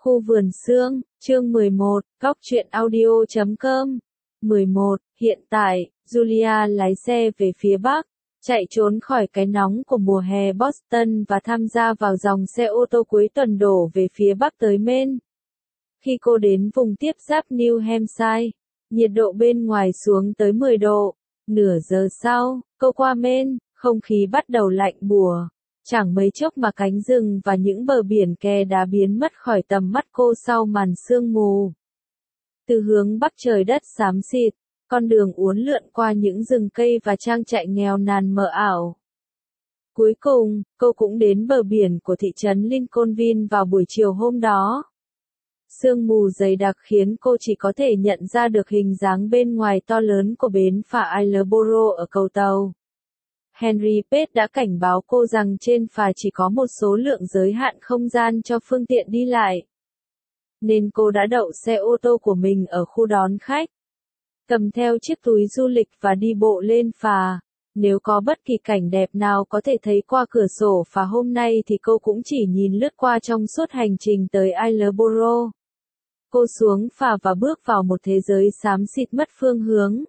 Khu vườn sương, chương 11, góc truyện audio.com. 11. Hiện tại, Julia lái xe về phía Bắc, chạy trốn khỏi cái nóng của mùa hè Boston và tham gia vào dòng xe ô tô cuối tuần đổ về phía Bắc tới Maine. Khi cô đến vùng tiếp giáp New Hampshire, nhiệt độ bên ngoài xuống tới 10 độ. Nửa giờ sau, cô qua Maine, không khí bắt đầu lạnh bùa. Chẳng mấy chốc mà cánh rừng và những bờ biển kè đã biến mất khỏi tầm mắt cô sau màn sương mù. Từ hướng bắc trời đất xám xịt, con đường uốn lượn qua những rừng cây và trang trại nghèo nàn mờ ảo. Cuối cùng, cô cũng đến bờ biển của thị trấn Lincolnville vào buổi chiều hôm đó. Sương mù dày đặc khiến cô chỉ có thể nhận ra được hình dáng bên ngoài to lớn của bến phà Islesboro ở cầu tàu. Henry Page đã cảnh báo cô rằng trên phà chỉ có một số lượng giới hạn không gian cho phương tiện đi lại. Nên cô đã đậu xe ô tô của mình ở khu đón khách, cầm theo chiếc túi du lịch và đi bộ lên phà. Nếu có bất kỳ cảnh đẹp nào có thể thấy qua cửa sổ phà hôm nay thì cô cũng chỉ nhìn lướt qua trong suốt hành trình tới Islesboro. Cô xuống phà và bước vào một thế giới xám xịt mất phương hướng.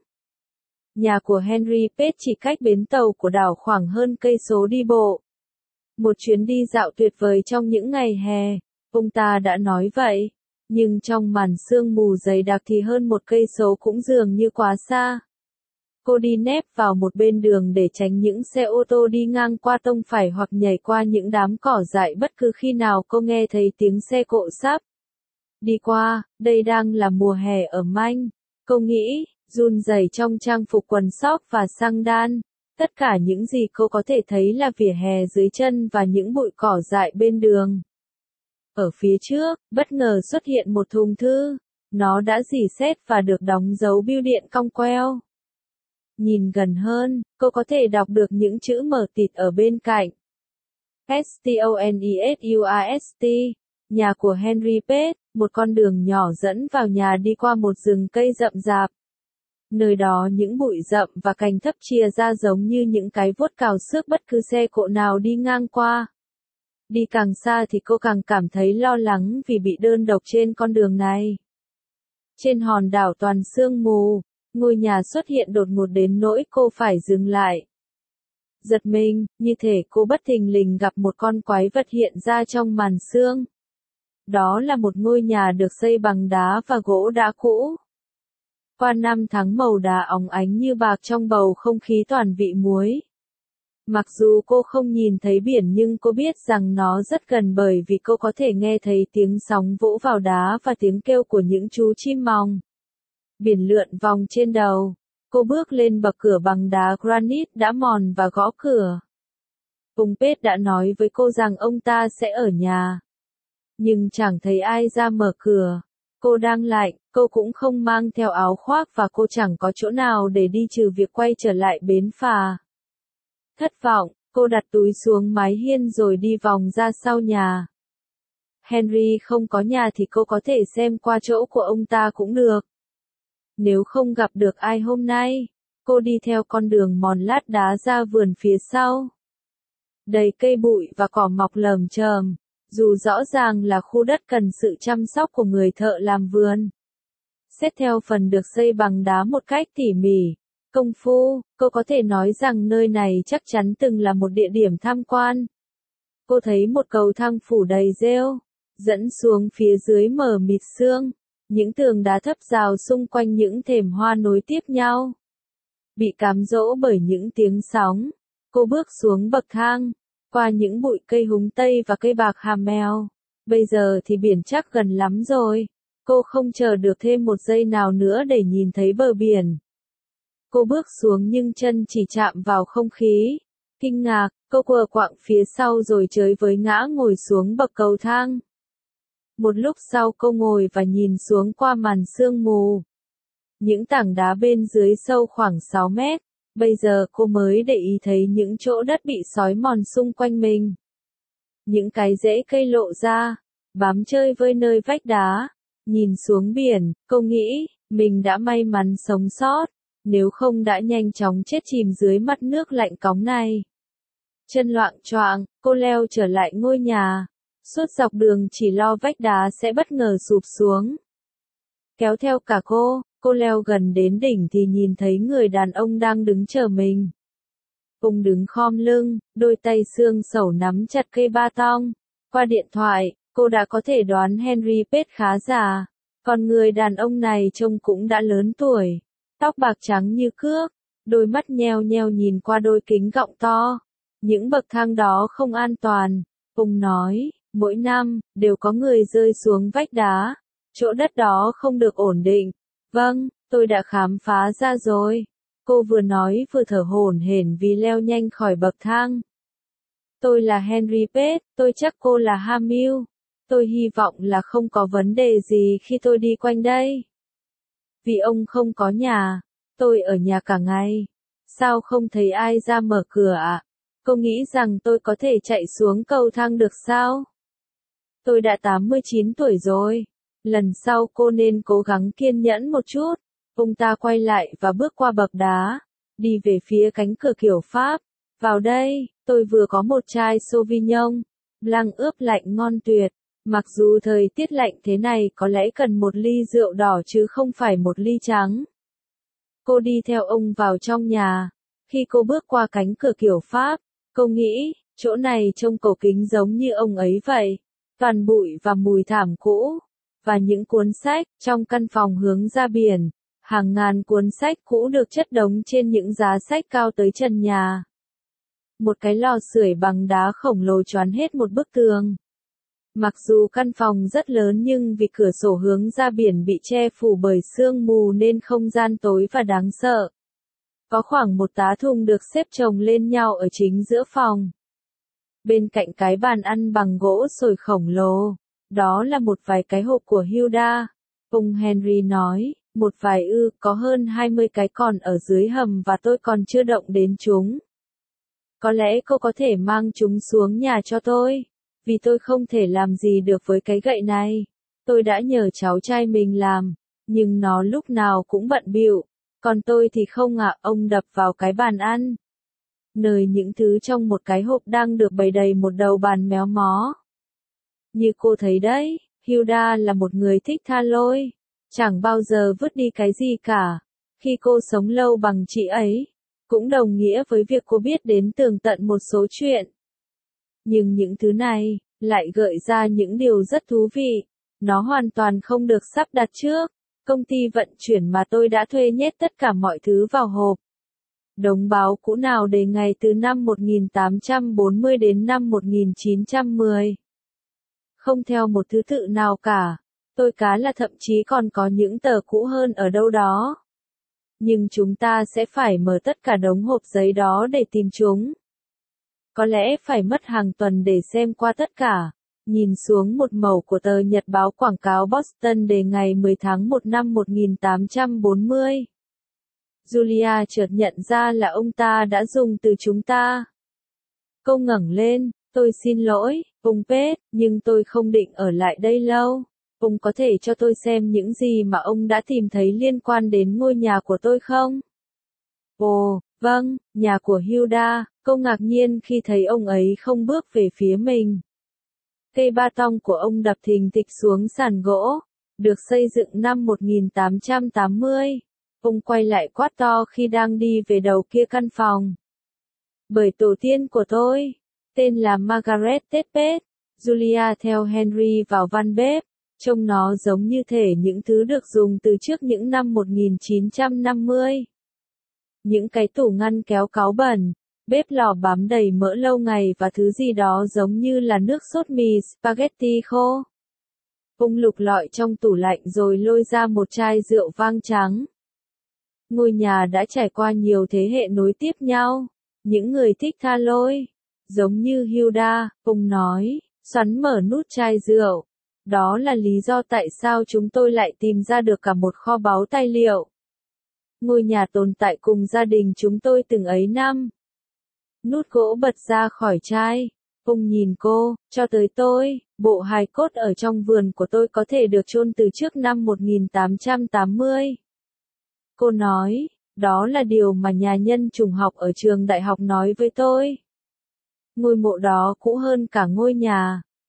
Nhà của Henry Page chỉ cách bến tàu của đảo khoảng hơn cây số đi bộ. Một chuyến đi dạo tuyệt vời trong những ngày hè, ông ta đã nói vậy. Nhưng trong màn sương mù dày đặc thì hơn một cây số cũng dường như quá xa. Cô đi nép vào một bên đường để tránh những xe ô tô đi ngang qua tông phải hoặc nhảy qua những đám cỏ dại bất cứ khi nào cô nghe thấy tiếng xe cộ sắp đi qua. Đây đang là mùa hè ở Maine, cô nghĩ, run rẩy trong trang phục quần sóc và xăng đan. Tất cả những gì cô có thể thấy là vỉa hè dưới chân và những bụi cỏ dại bên đường. Ở phía trước, bất ngờ xuất hiện một thùng thư. Nó đã rỉ sét và được đóng dấu bưu điện cong queo. Nhìn gần hơn, cô có thể đọc được những chữ mờ tịt ở bên cạnh. STONESURST, nhà của Henry Page, một con đường nhỏ dẫn vào nhà đi qua một rừng cây rậm rạp. Nơi đó những bụi rậm và cành thấp chia ra giống như những cái vuốt cào xước bất cứ xe cộ nào đi ngang qua. Đi càng xa thì cô càng cảm thấy lo lắng vì bị đơn độc trên con đường này. Trên hòn đảo toàn sương mù, ngôi nhà xuất hiện đột ngột đến nỗi cô phải dừng lại. Giật mình, như thể cô bất thình lình gặp một con quái vật hiện ra trong màn sương. Đó là một ngôi nhà được xây bằng đá và gỗ đã cũ. Qua năm tháng màu đá óng ánh như bạc trong bầu không khí toàn vị muối. Mặc dù cô không nhìn thấy biển nhưng cô biết rằng nó rất gần bởi vì cô có thể nghe thấy tiếng sóng vỗ vào đá và tiếng kêu của những chú chim mòng. Biển lượn vòng trên đầu. Cô bước lên bậc cửa bằng đá granite đã mòn và gõ cửa. Ông Page đã nói với cô rằng ông ta sẽ ở nhà. Nhưng chẳng thấy ai ra mở cửa. Cô đang lạnh, cô cũng không mang theo áo khoác và cô chẳng có chỗ nào để đi trừ việc quay trở lại bến phà. Thất vọng, cô đặt túi xuống mái hiên rồi đi vòng ra sau nhà. Henry không có nhà thì cô có thể xem qua chỗ của ông ta cũng được. Nếu không gặp được ai hôm nay, cô đi theo con đường mòn lát đá ra vườn phía sau. Đầy cây bụi và cỏ mọc lởm chởm, dù rõ ràng là khu đất cần sự chăm sóc của người thợ làm vườn. Xét theo phần được xây bằng đá một cách tỉ mỉ, công phu, cô có thể nói rằng nơi này chắc chắn từng là một địa điểm tham quan. Cô thấy một cầu thang phủ đầy rêu, dẫn xuống phía dưới mờ mịt sương. Những tường đá thấp rào xung quanh những thềm hoa nối tiếp nhau. Bị cám dỗ bởi những tiếng sóng, cô bước xuống bậc thang, qua những bụi cây húng tây và cây bạc hàm mèo. Bây giờ thì biển chắc gần lắm rồi. Cô không chờ được thêm một giây nào nữa để nhìn thấy bờ biển. Cô bước xuống nhưng chân chỉ chạm vào không khí. Kinh ngạc, cô quờ quạng phía sau rồi chới với ngã ngồi xuống bậc cầu thang. Một lúc sau cô ngồi và nhìn xuống qua màn sương mù. Những tảng đá bên dưới sâu khoảng 6 mét. Bây giờ cô mới để ý thấy những chỗ đất bị xói mòn xung quanh mình. Những cái rễ cây lộ ra, bám chơi với nơi vách đá. Nhìn xuống biển, cô nghĩ, mình đã may mắn sống sót, nếu không đã nhanh chóng chết chìm dưới mặt nước lạnh cóng này. Chân loạng choạng, cô leo trở lại ngôi nhà. Suốt dọc đường chỉ lo vách đá sẽ bất ngờ sụp xuống. Kéo theo cả cô leo gần đến đỉnh thì nhìn thấy người đàn ông đang đứng chờ mình. Ông đứng khom lưng, đôi tay xương xẩu nắm chặt cây ba tong. Qua điện thoại, cô đã có thể đoán Henry Page khá già. Còn người đàn ông này trông cũng đã lớn tuổi. Tóc bạc trắng như cước, đôi mắt nheo nheo nhìn qua đôi kính gọng to. Những bậc thang đó không an toàn. Ông nói, mỗi năm, đều có người rơi xuống vách đá. Chỗ đất đó không được ổn định. Vâng, tôi đã khám phá ra rồi. Cô vừa nói vừa thở hổn hển vì leo nhanh khỏi bậc thang. Tôi là Henry Page, tôi chắc cô là Hamill. Tôi hy vọng là không có vấn đề gì khi tôi đi quanh đây. Vì ông không có nhà, tôi ở nhà cả ngày. Sao không thấy ai ra mở cửa ạ? Cô nghĩ rằng tôi có thể chạy xuống cầu thang được sao? Tôi đã 89 tuổi rồi. Lần sau cô nên cố gắng kiên nhẫn một chút. Ông ta quay lại và bước qua bậc đá, đi về phía cánh cửa kiểu Pháp. Vào đây, tôi vừa có một chai Sauvignon Blanc ướp lạnh ngon tuyệt. Mặc dù thời tiết lạnh thế này có lẽ cần một ly rượu đỏ chứ không phải một ly trắng. Cô đi theo ông vào trong nhà. Khi cô bước qua cánh cửa kiểu Pháp, cô nghĩ, chỗ này trông cổ kính giống như ông ấy vậy. Toàn bụi và mùi thảm cũ. Và những cuốn sách, trong căn phòng hướng ra biển. Hàng ngàn cuốn sách cũ được chất đống trên những giá sách cao tới trần nhà. Một cái lò sưởi bằng đá khổng lồ choán hết một bức tường. Mặc dù căn phòng rất lớn nhưng vì cửa sổ hướng ra biển bị che phủ bởi sương mù nên không gian tối và đáng sợ. Có khoảng một tá thùng được xếp chồng lên nhau ở chính giữa phòng. Bên cạnh cái bàn ăn bằng gỗ sồi khổng lồ, đó là một vài cái hộp của Hilda. Ông Henry nói, một vài có hơn 20 cái còn ở dưới hầm và tôi còn chưa động đến chúng. Có lẽ cô có thể mang chúng xuống nhà cho tôi, vì tôi không thể làm gì được với cái gậy này. Tôi đã nhờ cháu trai mình làm, nhưng nó lúc nào cũng bận bịu. Còn tôi thì không ạ, ông đập vào cái bàn ăn. Nơi những thứ trong một cái hộp đang được bày đầy một đầu bàn méo mó. Như cô thấy đấy, Hilda là một người thích tha lôi. Chẳng bao giờ vứt đi cái gì cả. Khi cô sống lâu bằng chị ấy, cũng đồng nghĩa với việc cô biết đến tường tận một số chuyện. Nhưng những thứ này, lại gợi ra những điều rất thú vị. Nó hoàn toàn không được sắp đặt trước. Công ty vận chuyển mà tôi đã thuê nhét tất cả mọi thứ vào hộp. Đống báo cũ nào để ngày từ năm 1840 đến năm 1910. Không theo một thứ tự nào cả. Tôi cá là thậm chí còn có những tờ cũ hơn ở đâu đó. Nhưng chúng ta sẽ phải mở tất cả đống hộp giấy đó để tìm chúng. Có lẽ phải mất hàng tuần để xem qua tất cả. Nhìn xuống một mẩu của tờ nhật báo quảng cáo Boston đề ngày 10 tháng 1 năm 1840. Julia chợt nhận ra là ông ta đã dùng từ chúng ta. Cô ngẩng lên, tôi xin lỗi, ông Page, nhưng tôi không định ở lại đây lâu. Ông có thể cho tôi xem những gì mà ông đã tìm thấy liên quan đến ngôi nhà của tôi không? Ồ, vâng, nhà của Hilda. Cô ngạc nhiên khi thấy ông ấy không bước về phía mình. Cây ba tong của ông đập thình thịch xuống sàn gỗ, được xây dựng năm 1880. Ông quay lại quát to khi đang đi về đầu kia căn phòng. Bởi tổ tiên của tôi, tên là Margaret Page. Julia theo Henry vào van bếp, trông nó giống như thể những thứ được dùng từ trước những năm 1950. Những cái tủ ngăn kéo cáu bẩn, bếp lò bám đầy mỡ lâu ngày và thứ gì đó giống như là nước sốt mì spaghetti khô. Ông lục lọi trong tủ lạnh rồi lôi ra một chai rượu vang trắng. Ngôi nhà đã trải qua nhiều thế hệ nối tiếp nhau. Những người thích tha lôi, giống như Hilda, ông nói, xoắn mở nút chai rượu. Đó là lý do tại sao chúng tôi lại tìm ra được cả một kho báu tài liệu. Ngôi nhà tồn tại cùng gia đình chúng tôi từng ấy năm. Nút gỗ bật ra khỏi chai. Ông nhìn cô, cho tới tôi, bộ hài cốt ở trong vườn của tôi có thể được chôn từ trước năm 1880. Cô nói, đó là điều mà nhà nhân chủng học ở trường đại học nói với tôi. Ngôi mộ đó cũ hơn cả ngôi nhà.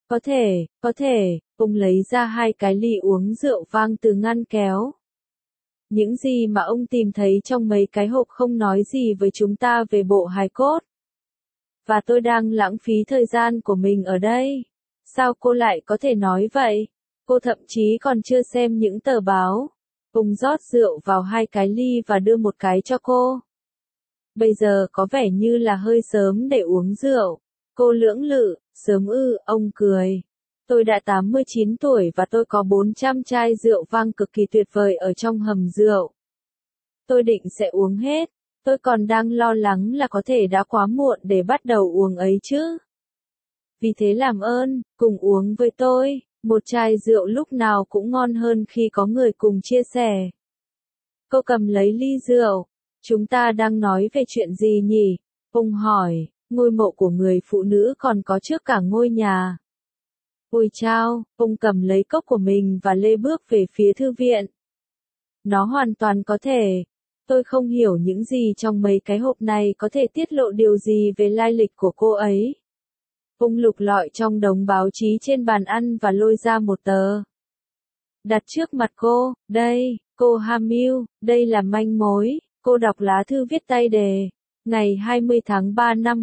Có thể, ông lấy ra 2 cái ly uống rượu vang từ ngăn kéo. Những gì mà ông tìm thấy trong mấy cái hộp không nói gì với chúng ta về bộ hài cốt. Và tôi đang lãng phí thời gian của mình ở đây. Sao cô lại có thể nói vậy? Cô thậm chí còn chưa xem những tờ báo. Ông rót rượu vào 2 cái ly và đưa một cái cho cô. Bây giờ có vẻ như là hơi sớm để uống rượu. Cô lưỡng lự, sớm ư, ông cười. Tôi đã 89 tuổi và tôi có 400 chai rượu vang cực kỳ tuyệt vời ở trong hầm rượu. Tôi định sẽ uống hết. Tôi còn đang lo lắng là có thể đã quá muộn để bắt đầu uống ấy chứ. Vì thế làm ơn, cùng uống với tôi. Một chai rượu lúc nào cũng ngon hơn khi có người cùng chia sẻ. Cô cầm lấy ly rượu. Chúng ta đang nói về chuyện gì nhỉ? Ông hỏi, ngôi mộ của người phụ nữ còn có trước cả ngôi nhà. Ôi chao, ông cầm lấy cốc của mình và lê bước về phía thư viện. Nó hoàn toàn có thể. Tôi không hiểu những gì trong mấy cái hộp này có thể tiết lộ điều gì về lai lịch của cô ấy. Ông lục lọi trong đống báo chí trên bàn ăn và lôi ra một tờ. Đặt trước mặt cô, đây, cô Hamill, đây là manh mối. Cô đọc lá thư viết tay đề. Ngày 20 tháng 3 năm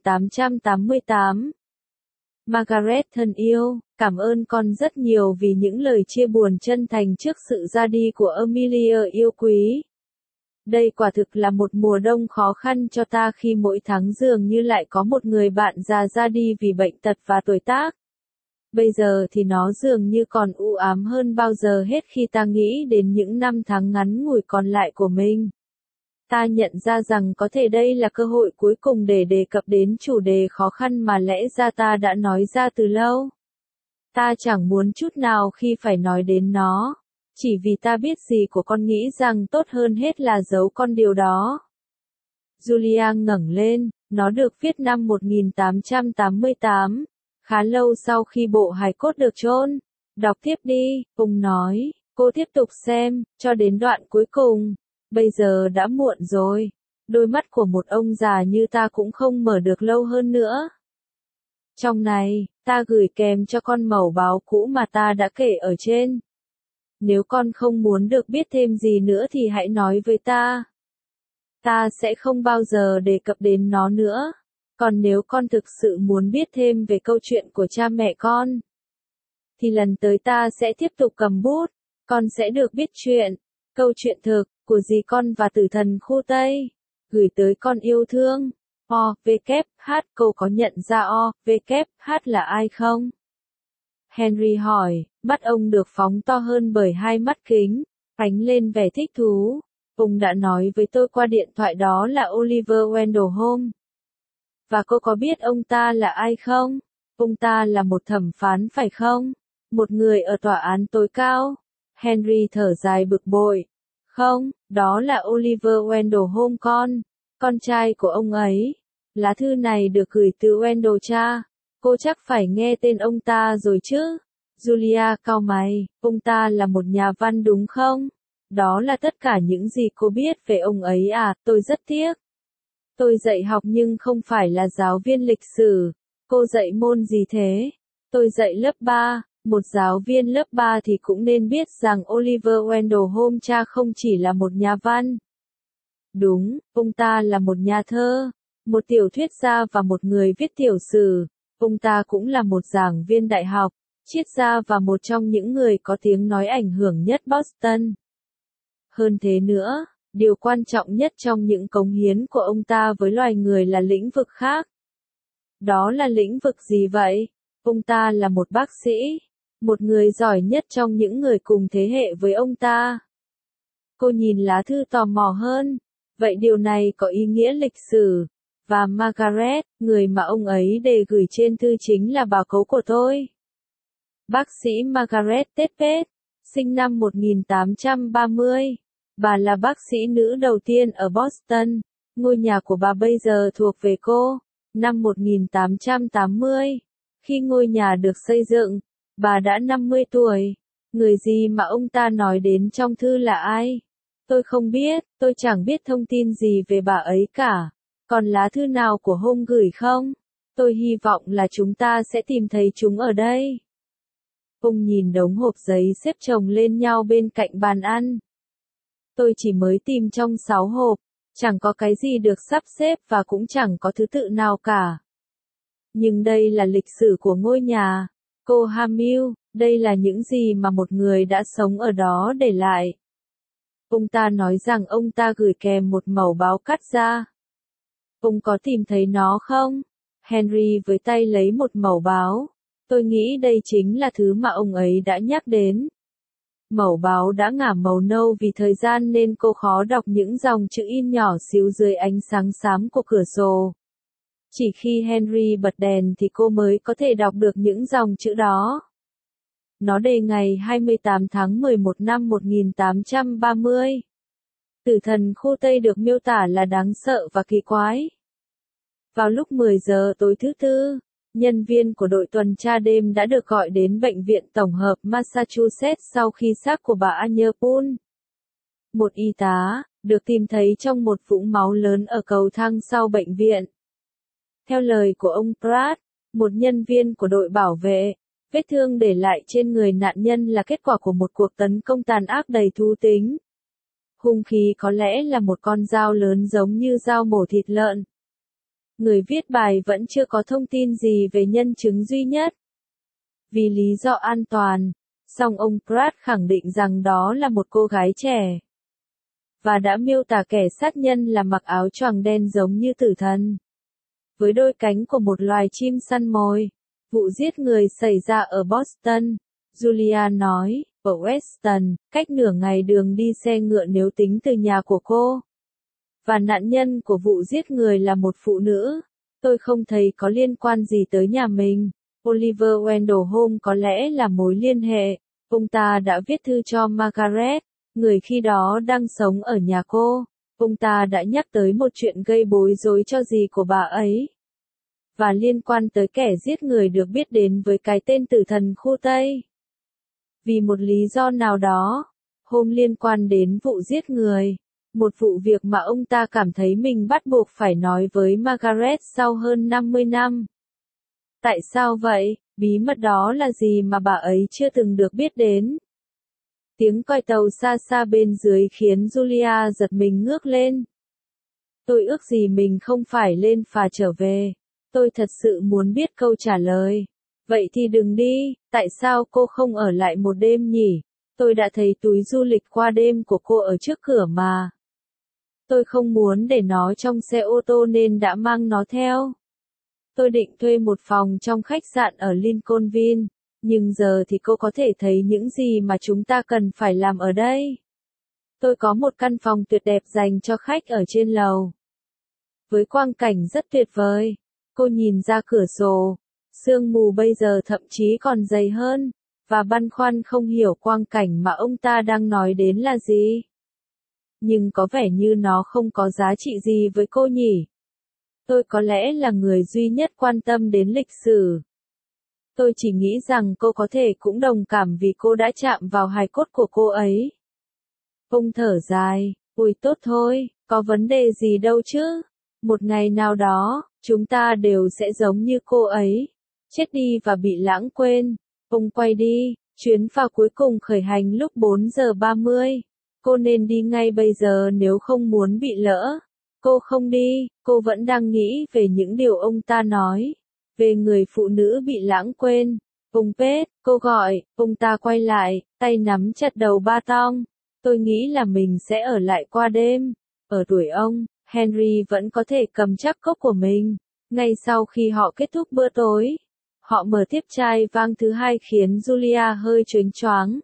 1888. Margaret thân yêu, cảm ơn con rất nhiều vì những lời chia buồn chân thành trước sự ra đi của Amelia yêu quý. Đây quả thực là một mùa đông khó khăn cho ta khi mỗi tháng dường như lại có một người bạn già ra đi vì bệnh tật và tuổi tác. Bây giờ thì nó dường như còn u ám hơn bao giờ hết khi ta nghĩ đến những năm tháng ngắn ngủi còn lại của mình. Ta nhận ra rằng có thể đây là cơ hội cuối cùng để đề cập đến chủ đề khó khăn mà lẽ ra ta đã nói ra từ lâu. Ta chẳng muốn chút nào khi phải nói đến nó. Chỉ vì ta biết gì của con nghĩ rằng tốt hơn hết là giấu con điều đó. Julia ngẩng lên, nó được viết năm 1888, khá lâu sau khi bộ hài cốt được chôn. Đọc tiếp đi, ông nói, cô tiếp tục xem, cho đến đoạn cuối cùng. Bây giờ đã muộn rồi. Đôi mắt của một ông già như ta cũng không mở được lâu hơn nữa. Trong này, ta gửi kèm cho con mẩu báo cũ mà ta đã kể ở trên. Nếu con không muốn được biết thêm gì nữa thì hãy nói với ta. Ta sẽ không bao giờ đề cập đến nó nữa. Còn nếu con thực sự muốn biết thêm về câu chuyện của cha mẹ con, thì lần tới ta sẽ tiếp tục cầm bút. Con sẽ được biết chuyện, câu chuyện thực, của dì con và tử thần khu Tây. Gửi tới con yêu thương. O.V.K.H. Cô có nhận ra O.V.K.H. là ai không? Henry hỏi, mắt ông được phóng to hơn bởi 2 mắt kính, ánh lên vẻ thích thú. Ông đã nói với tôi qua điện thoại đó là Oliver Wendell Holmes. Và cô có biết ông ta là ai không? Ông ta là một thẩm phán phải không? Một người ở tòa án tối cao. Henry thở dài bực bội. Không, đó là Oliver Wendell Holmes con trai của ông ấy. Lá thư này được gửi từ Wendell cha. Cô chắc phải nghe tên ông ta rồi chứ? Julia cau mày, ông ta là một nhà văn đúng không? Đó là tất cả những gì cô biết về ông ấy à, tôi rất tiếc. Tôi dạy học nhưng không phải là giáo viên lịch sử. Cô dạy môn gì thế? Tôi dạy lớp 3. Một giáo viên lớp 3 thì cũng nên biết rằng Oliver Wendell Holmes cha không chỉ là một nhà văn. Đúng, ông ta là một nhà thơ, một tiểu thuyết gia và một người viết tiểu sử. Ông ta cũng là một giảng viên đại học, triết gia và một trong những người có tiếng nói ảnh hưởng nhất Boston. Hơn thế nữa, điều quan trọng nhất trong những cống hiến của ông ta với loài người là lĩnh vực khác. Đó là lĩnh vực gì vậy? Ông ta là một bác sĩ, một người giỏi nhất trong những người cùng thế hệ với ông ta. Cô nhìn lá thư tò mò hơn. Vậy điều này có ý nghĩa lịch sử. Và Margaret, người mà ông ấy đề gửi trên thư chính là bà cố của tôi. Bác sĩ Margaret Tedpeth, sinh năm 1830. Bà là bác sĩ nữ đầu tiên ở Boston. Ngôi nhà của bà bây giờ thuộc về cô. Năm 1880, khi ngôi nhà được xây dựng, bà đã 50 tuổi. Người gì mà ông ta nói đến trong thư là ai? Tôi không biết, tôi chẳng biết thông tin gì về bà ấy cả. Còn lá thư nào của Holmes gửi không? Tôi hy vọng là chúng ta sẽ tìm thấy chúng ở đây. Ông nhìn đống hộp giấy xếp chồng lên nhau bên cạnh bàn ăn. Tôi chỉ mới tìm trong 6 hộp, chẳng có cái gì được sắp xếp và cũng chẳng có thứ tự nào cả. Nhưng đây là lịch sử của ngôi nhà, cô Hamill, đây là những gì mà một người đã sống ở đó để lại. Ông ta nói rằng ông ta gửi kèm một mẩu báo cắt ra. Ông có tìm thấy nó không? Henry với tay lấy một mẩu báo. Tôi nghĩ đây chính là thứ mà ông ấy đã nhắc đến. Mẩu báo đã ngả màu nâu vì thời gian nên cô khó đọc những dòng chữ in nhỏ xíu dưới ánh sáng xám của cửa sổ. Chỉ khi Henry bật đèn thì cô mới có thể đọc được những dòng chữ đó. Nó đề ngày 28 tháng 11 năm 1830. Tử thần khu Tây được miêu tả là đáng sợ và kỳ quái. Vào lúc 10 giờ tối thứ Tư, nhân viên của đội tuần tra đêm đã được gọi đến bệnh viện tổng hợp Massachusetts sau khi xác của bà Anne Poole, một y tá, được tìm thấy trong một vũng máu lớn ở cầu thang sau bệnh viện. Theo lời của ông Pratt, một nhân viên của đội bảo vệ, vết thương để lại trên người nạn nhân là kết quả của một cuộc tấn công tàn ác đầy thú tính. Hung khí có lẽ là một con dao lớn giống như dao mổ thịt lợn. Người viết bài vẫn chưa có thông tin gì về nhân chứng duy nhất. Vì lý do an toàn, song ông Pratt khẳng định rằng đó là một cô gái trẻ. Và đã miêu tả kẻ sát nhân là mặc áo choàng đen giống như tử thần, với đôi cánh của một loài chim săn mồi. Vụ giết người xảy ra ở Boston, Julia nói, ở Weston, cách nửa ngày đường đi xe ngựa nếu tính từ nhà của cô. Và nạn nhân của vụ giết người là một phụ nữ. Tôi không thấy có liên quan gì tới nhà mình. Oliver Wendell Holmes có lẽ là mối liên hệ. Ông ta đã viết thư cho Margaret, người khi đó đang sống ở nhà cô. Ông ta đã nhắc tới một chuyện gây bối rối cho dì của bà ấy. Và liên quan tới kẻ giết người được biết đến với cái tên tử thần khu Tây. Vì một lý do nào đó, Holmes liên quan đến vụ giết người. Một vụ việc mà ông ta cảm thấy mình bắt buộc phải nói với Margaret sau hơn 50 năm. Tại sao vậy? Bí mật đó là gì mà bà ấy chưa từng được biết đến? Tiếng còi tàu xa xa bên dưới khiến Julia giật mình ngước lên. Tôi ước gì mình không phải lên phà trở về. Tôi thật sự muốn biết câu trả lời. Vậy thì đừng đi, tại sao cô không ở lại một đêm nhỉ? Tôi đã thấy túi du lịch qua đêm của cô ở trước cửa mà. Tôi không muốn để nó trong xe ô tô nên đã mang nó theo. Tôi định thuê một phòng trong khách sạn ở Lincolnville, nhưng giờ thì cô có thể thấy những gì mà chúng ta cần phải làm ở đây. Tôi có một căn phòng tuyệt đẹp dành cho khách ở trên lầu. Với quang cảnh rất tuyệt vời. Cô nhìn ra cửa sổ. Sương mù bây giờ thậm chí còn dày hơn, và băn khoăn không hiểu quang cảnh mà ông ta đang nói đến là gì. Nhưng có vẻ như nó không có giá trị gì với cô nhỉ. Tôi có lẽ là người duy nhất quan tâm đến lịch sử. Tôi chỉ nghĩ rằng cô có thể cũng đồng cảm vì cô đã chạm vào hài cốt của cô ấy. Ông thở dài, ui tốt thôi, có vấn đề gì đâu chứ. Một ngày nào đó, chúng ta đều sẽ giống như cô ấy. Chết đi và bị lãng quên. Ông quay đi, chuyến phà cuối cùng khởi hành lúc 4 giờ 30. Cô nên đi ngay bây giờ nếu không muốn bị lỡ. Cô không đi, cô vẫn đang nghĩ về những điều ông ta nói. Về người phụ nữ bị lãng quên. Ông Pết, cô gọi, ông ta quay lại, tay nắm chặt đầu ba tong. Tôi nghĩ là mình sẽ ở lại qua đêm. Ở tuổi ông, Henry vẫn có thể cầm chắc cốc của mình. Ngay sau khi họ kết thúc bữa tối, họ mở tiếp chai vang thứ hai khiến Julia hơi chớnh choáng.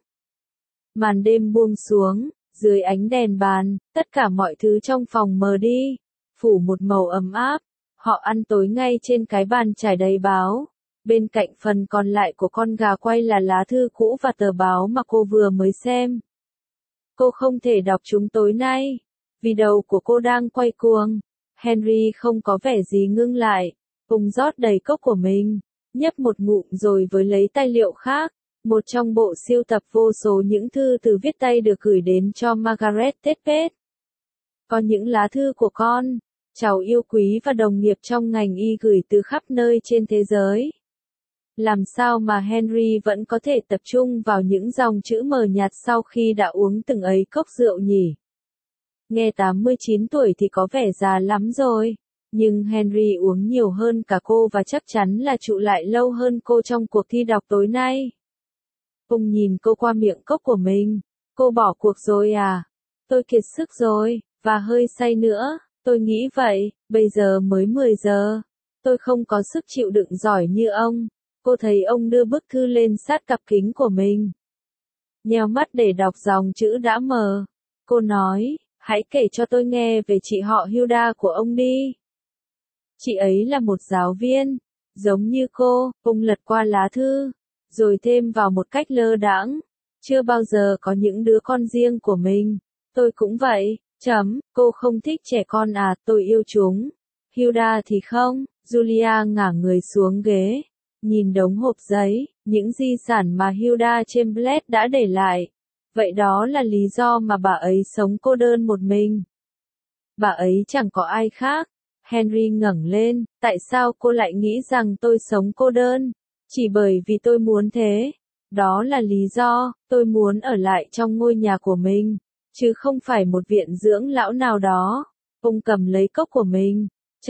Màn đêm buông xuống, dưới ánh đèn bàn, tất cả mọi thứ trong phòng mờ đi, phủ một màu ấm áp. Họ ăn tối ngay trên cái bàn trải đầy báo. Bên cạnh phần còn lại của con gà quay là lá thư cũ và tờ báo mà cô vừa mới xem. Cô không thể đọc chúng tối nay, vì đầu của cô đang quay cuồng. Henry không có vẻ gì ngưng lại. Ông rót đầy cốc của mình, nhấp một ngụm rồi với lấy tài liệu khác. Một trong bộ siêu tập vô số những thư từ viết tay được gửi đến cho Margaret Thatcher. Có những lá thư của con, cháu yêu quý và đồng nghiệp trong ngành y gửi từ khắp nơi trên thế giới. Làm sao mà Henry vẫn có thể tập trung vào những dòng chữ mờ nhạt sau khi đã uống từng ấy cốc rượu nhỉ? Nghe 89 tuổi thì có vẻ già lắm rồi. Nhưng Henry uống nhiều hơn cả cô và chắc chắn là trụ lại lâu hơn cô trong cuộc thi đọc tối nay. Ông nhìn cô qua miệng cốc của mình. Cô bỏ cuộc rồi à? Tôi kiệt sức rồi, và hơi say nữa. Tôi nghĩ vậy, bây giờ mới 10 giờ. Tôi không có sức chịu đựng giỏi như ông. Cô thấy ông đưa bức thư lên sát cặp kính của mình. Nheo mắt để đọc dòng chữ đã mờ. Cô nói, hãy kể cho tôi nghe về chị họ Hilda của ông đi. Chị ấy là một giáo viên, giống như cô. Ông lật qua lá thư, rồi thêm vào một cách lơ đãng. Chưa bao giờ có những đứa con riêng của mình. Tôi cũng vậy. Cô không thích trẻ con à? Tôi yêu chúng. Hilda thì không. Julia ngả người xuống ghế, nhìn đống hộp giấy, những di sản mà Hilda Chamberlain đã để lại. Vậy đó là lý do mà bà ấy sống cô đơn một mình. Bà ấy chẳng có ai khác. Henry ngẩng lên, tại sao cô lại nghĩ rằng tôi sống cô đơn? Chỉ bởi vì tôi muốn thế. Đó là lý do, tôi muốn ở lại trong ngôi nhà của mình, chứ không phải một viện dưỡng lão nào đó. Ông cầm lấy cốc của mình.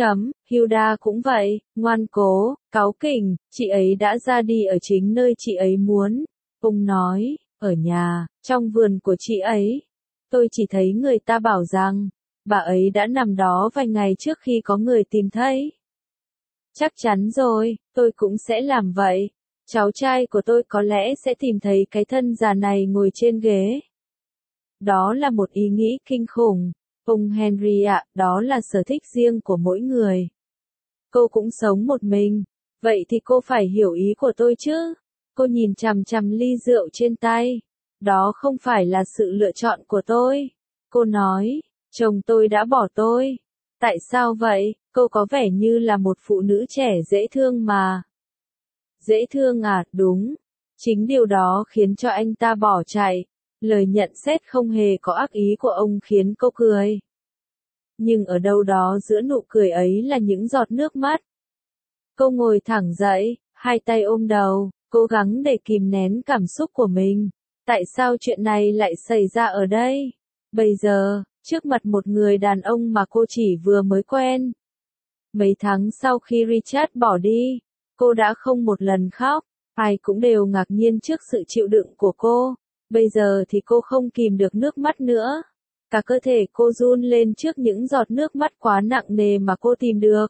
Hilda cũng vậy, ngoan cố, cáu kỉnh, chị ấy đã ra đi ở chính nơi chị ấy muốn. Ông nói, ở nhà, trong vườn của chị ấy. Tôi chỉ thấy người ta bảo rằng, bà ấy đã nằm đó vài ngày trước khi có người tìm thấy. Chắc chắn rồi, tôi cũng sẽ làm vậy. Cháu trai của tôi có lẽ sẽ tìm thấy cái thân già này ngồi trên ghế. Đó là một ý nghĩ kinh khủng. Ông Henry ạ, đó là sở thích riêng của mỗi người. Cô cũng sống một mình. Vậy thì cô phải hiểu ý của tôi chứ. Cô nhìn chằm chằm ly rượu trên tay. Đó không phải là sự lựa chọn của tôi. Cô nói, chồng tôi đã bỏ tôi. Tại sao vậy? Cô có vẻ như là một phụ nữ trẻ dễ thương mà. Dễ thương à? Đúng. Chính điều đó khiến cho anh ta bỏ chạy. Lời nhận xét không hề có ác ý của ông khiến cô cười. Nhưng ở đâu đó giữa nụ cười ấy là những giọt nước mắt. Cô ngồi thẳng dậy, hai tay ôm đầu, cố gắng để kìm nén cảm xúc của mình. Tại sao chuyện này lại xảy ra ở đây? Bây giờ, trước mặt một người đàn ông mà cô chỉ vừa mới quen. Mấy tháng sau khi Richard bỏ đi, cô đã không một lần khóc. Ai cũng đều ngạc nhiên trước sự chịu đựng của cô. Bây giờ thì cô không kìm được nước mắt nữa. Cả cơ thể cô run lên trước những giọt nước mắt quá nặng nề mà cô tìm được.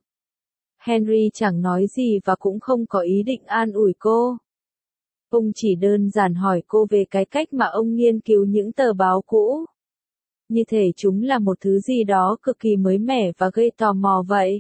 Henry chẳng nói gì và cũng không có ý định an ủi cô. Ông chỉ đơn giản hỏi cô về cái cách mà ông nghiên cứu những tờ báo cũ. Như thể chúng là một thứ gì đó cực kỳ mới mẻ và gây tò mò vậy.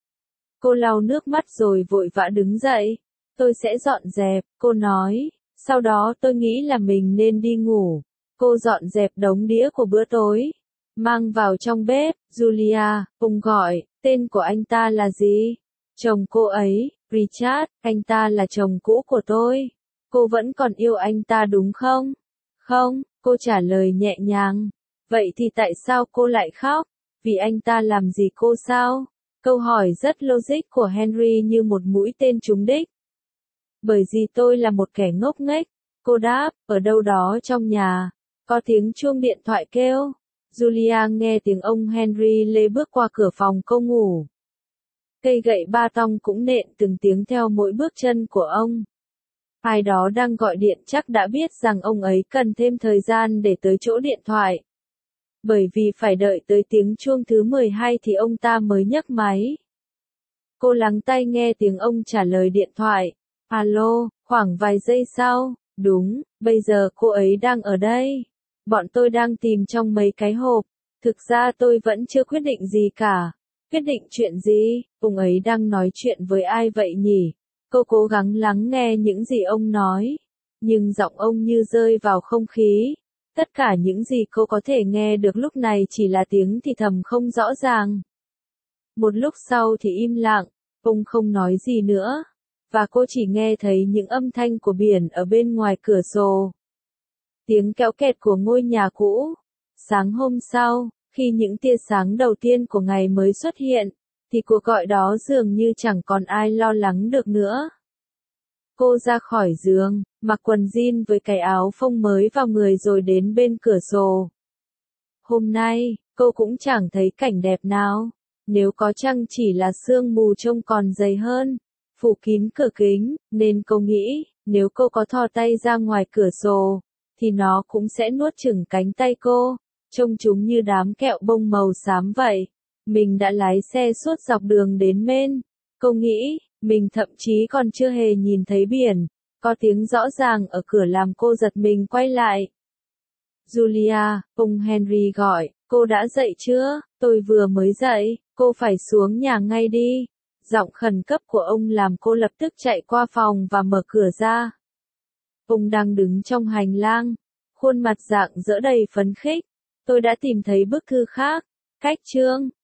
Cô lau nước mắt rồi vội vã đứng dậy. Tôi sẽ dọn dẹp, cô nói. Sau đó tôi nghĩ là mình nên đi ngủ. Cô dọn dẹp đống đĩa của bữa tối. Mang vào trong bếp. Julia, ông gọi, tên của anh ta là gì? Chồng cô ấy, Richard, anh ta là chồng cũ của tôi. Cô vẫn còn yêu anh ta đúng không? Không, cô trả lời nhẹ nhàng. Vậy thì tại sao cô lại khóc? Vì anh ta làm gì cô sao? Câu hỏi rất logic của Henry như một mũi tên trúng đích. Bởi vì tôi là một kẻ ngốc nghếch. Cô đáp, ở đâu đó trong nhà. Có tiếng chuông điện thoại kêu. Julia nghe tiếng ông Henry lê bước qua cửa phòng cô ngủ. Cây gậy ba tong cũng nện từng tiếng theo mỗi bước chân của ông. Ai đó đang gọi điện chắc đã biết rằng ông ấy cần thêm thời gian để tới chỗ điện thoại. Bởi vì phải đợi tới tiếng chuông thứ 12 thì ông ta mới nhấc máy. Cô lắng tai nghe tiếng ông trả lời điện thoại. Alo, khoảng vài giây sau. Đúng, bây giờ cô ấy đang ở đây. Bọn tôi đang tìm trong mấy cái hộp. Thực ra tôi vẫn chưa quyết định gì cả. Quyết định chuyện gì? Ông ấy đang nói chuyện với ai vậy nhỉ? Cô cố gắng lắng nghe những gì ông nói. Nhưng giọng ông như rơi vào không khí. Tất cả những gì cô có thể nghe được lúc này chỉ là tiếng thì thầm không rõ ràng. Một lúc sau thì im lặng, ông không nói gì nữa. Và cô chỉ nghe thấy những âm thanh của biển ở bên ngoài cửa sổ. Tiếng kéo kẹt của ngôi nhà cũ. Sáng hôm sau, Khi những tia sáng đầu tiên của ngày mới xuất hiện, thì cuộc gọi đó dường như chẳng còn ai lo lắng được nữa. Cô ra khỏi giường, mặc quần jean với cái áo phông mới vào người rồi đến bên cửa sổ. Hôm nay, cô cũng chẳng thấy cảnh đẹp nào. Nếu có chăng chỉ là sương mù trông còn dày hơn, phủ kín cửa kính, nên cô nghĩ, nếu cô có thò tay ra ngoài cửa sổ, thì nó cũng sẽ nuốt chửng cánh tay cô, trông chúng như đám kẹo bông màu xám vậy. Mình đã lái xe suốt dọc đường đến Maine. Cô nghĩ, mình thậm chí còn chưa hề nhìn thấy biển. Có tiếng rõ ràng ở cửa làm cô giật mình quay lại. Julia, ông Henry gọi, cô đã dậy chưa? Tôi vừa mới dậy, cô phải xuống nhà ngay đi. Giọng khẩn cấp của ông làm cô lập tức chạy qua phòng và mở cửa ra. Ông đang đứng trong hành lang, khuôn mặt rạng rỡ đầy phấn khích. Tôi đã tìm thấy bức thư khác. Cách chương